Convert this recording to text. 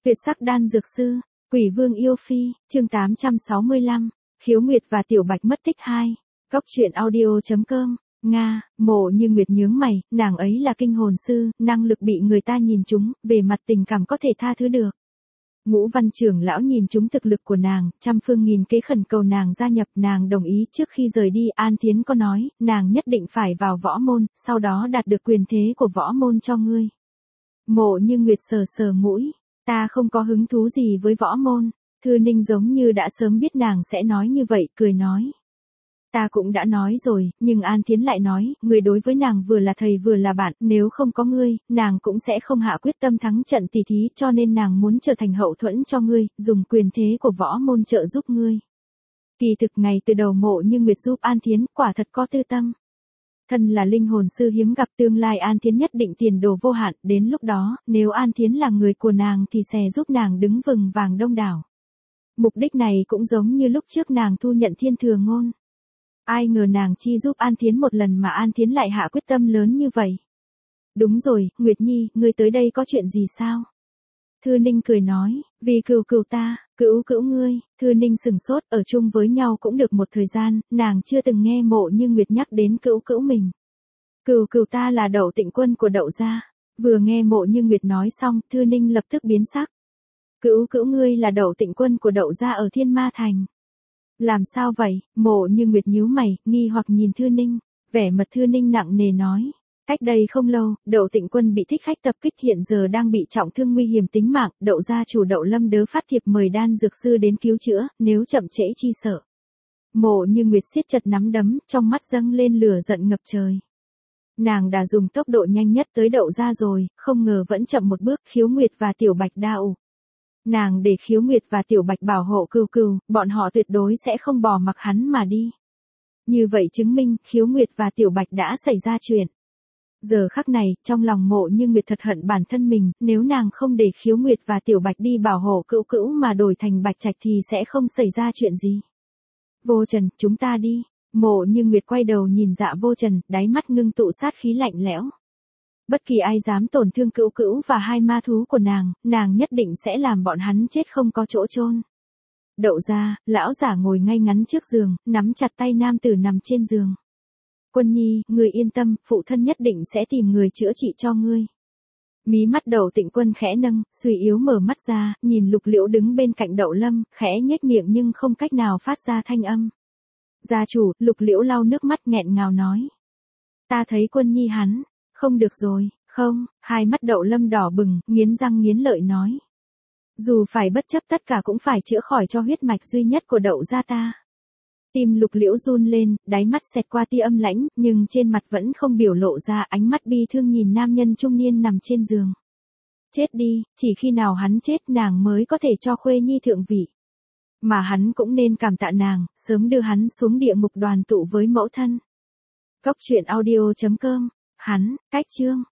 Tuyệt sắc đan dược sư, Quỷ Vương yêu phi, chương 865, Khiếu Nguyệt và Tiểu Bạch mất tích 2. Cóc truyện audio.com, Nga, Mộ Như Nguyệt nhướng mày, nàng ấy là kinh hồn sư, năng lực bị người ta nhìn trúng, về mặt tình cảm có thể tha thứ được. Ngũ Văn trưởng lão nhìn trúng thực lực của nàng, trăm phương nghìn kế khẩn cầu nàng gia nhập, nàng đồng ý. Trước khi rời đi, An Thiến có nói, nàng nhất định phải vào võ môn, sau đó đạt được quyền thế của võ môn cho ngươi. Mộ Như Nguyệt sờ sờ mũi, ta không có hứng thú gì với võ môn. Thư Ninh giống như đã sớm biết nàng sẽ nói như vậy, cười nói. Ta cũng đã nói rồi, nhưng An Thiến lại nói, ngươi đối với nàng vừa là thầy vừa là bạn, nếu không có ngươi, nàng cũng sẽ không hạ quyết tâm thắng trận tỷ thí, cho nên nàng muốn trở thành hậu thuẫn cho ngươi, dùng quyền thế của võ môn trợ giúp ngươi. Kỳ thực ngày từ đầu Mộ Như Nguyệt giúp An Thiến, quả thật có tư tâm. Thân là linh hồn sư hiếm gặp, tương lai An Thiến nhất định tiền đồ vô hạn, đến lúc đó, nếu An Thiến là người của nàng thì sẽ giúp nàng đứng vững vàng đông đảo. Mục đích này cũng giống như lúc trước nàng thu nhận Thiên Thừa Ngôn. Ai ngờ nàng chi giúp An Thiến một lần mà An Thiến lại hạ quyết tâm lớn như vậy. Đúng rồi, Nguyệt Nhi, ngươi tới đây có chuyện gì sao? Thư Ninh cười nói, vì cừu ta, cữu ngươi. Thư Ninh sừng sốt, ở chung với nhau cũng được một thời gian, nàng chưa từng nghe Mộ Như Nguyệt nhắc đến cữu mình. Cừu ta là Đậu Tịnh Quân của Đậu gia. Vừa nghe Mộ Như Nguyệt nói xong, Thư Ninh lập tức biến sắc. Cữu ngươi là Đậu Tịnh Quân của Đậu gia ở Thiên Ma Thành. Làm sao vậy? Mộ Như Nguyệt nhíu mày, nghi hoặc nhìn Thư Ninh, vẻ mặt Thư Ninh nặng nề nói. Cách đây không lâu, Đậu Tịnh Quân bị thích khách tập kích, hiện giờ đang bị trọng thương nguy hiểm tính mạng, Đậu gia chủ Đậu Lâm Đớ phát thiệp mời đan dược sư đến cứu chữa, nếu chậm trễ chi sợ. Mộ Như Nguyệt siết chặt nắm đấm, trong mắt dâng lên lửa giận ngập trời. Nàng đã dùng tốc độ nhanh nhất tới Đậu gia rồi, không ngờ vẫn chậm một bước. Khiếu Nguyệt và Tiểu Bạch đa ủ. Nàng để Khiếu Nguyệt và Tiểu Bạch bảo hộ cừu, bọn họ tuyệt đối sẽ không bỏ mặc hắn mà đi. Như vậy chứng minh, Khiếu Nguyệt và Tiểu Bạch đã xảy ra chuyện. Giờ khắc này, trong lòng Mộ Như Nguyệt thật hận bản thân mình, nếu nàng không để Khiếu Nguyệt và Tiểu Bạch đi bảo hộ cữu mà đổi thành Bạch Trạch thì sẽ không xảy ra chuyện gì. Vô Trần, chúng ta đi. Mộ Như Nguyệt quay đầu nhìn Dạ Vô Trần, đáy mắt ngưng tụ sát khí lạnh lẽo. Bất kỳ ai dám tổn thương cữu và hai ma thú của nàng nhất định sẽ làm bọn hắn chết không có chỗ chôn. Đậu gia, lão giả ngồi ngay ngắn trước giường, nắm chặt tay nam tử nằm trên giường. Quân Nhi, người yên tâm, phụ thân nhất định sẽ tìm người chữa trị cho ngươi. Mí mắt Đậu Tịnh Quân khẽ nâng, suy yếu mở mắt ra, nhìn Lục Liễu đứng bên cạnh Đậu Lâm, khẽ nhếch miệng nhưng không cách nào phát ra thanh âm. Gia chủ, Lục Liễu lau nước mắt nghẹn ngào nói. Ta thấy Quân Nhi hắn, không được rồi, không, hai mắt Đậu Lâm đỏ bừng, nghiến răng nghiến lợi nói. Dù phải bất chấp tất cả cũng phải chữa khỏi cho huyết mạch duy nhất của Đậu gia ta. Tim Lục Liễu run lên, đáy mắt xẹt qua tia âm lãnh, nhưng trên mặt vẫn không biểu lộ ra, ánh mắt bi thương nhìn nam nhân trung niên nằm trên giường. Chết đi, chỉ khi nào hắn chết nàng mới có thể cho Khuê Nhi thượng vị. Mà hắn cũng nên cảm tạ nàng, sớm đưa hắn xuống địa ngục đoàn tụ với mẫu thân. Cóc truyện audio.com, hắn, cách chương.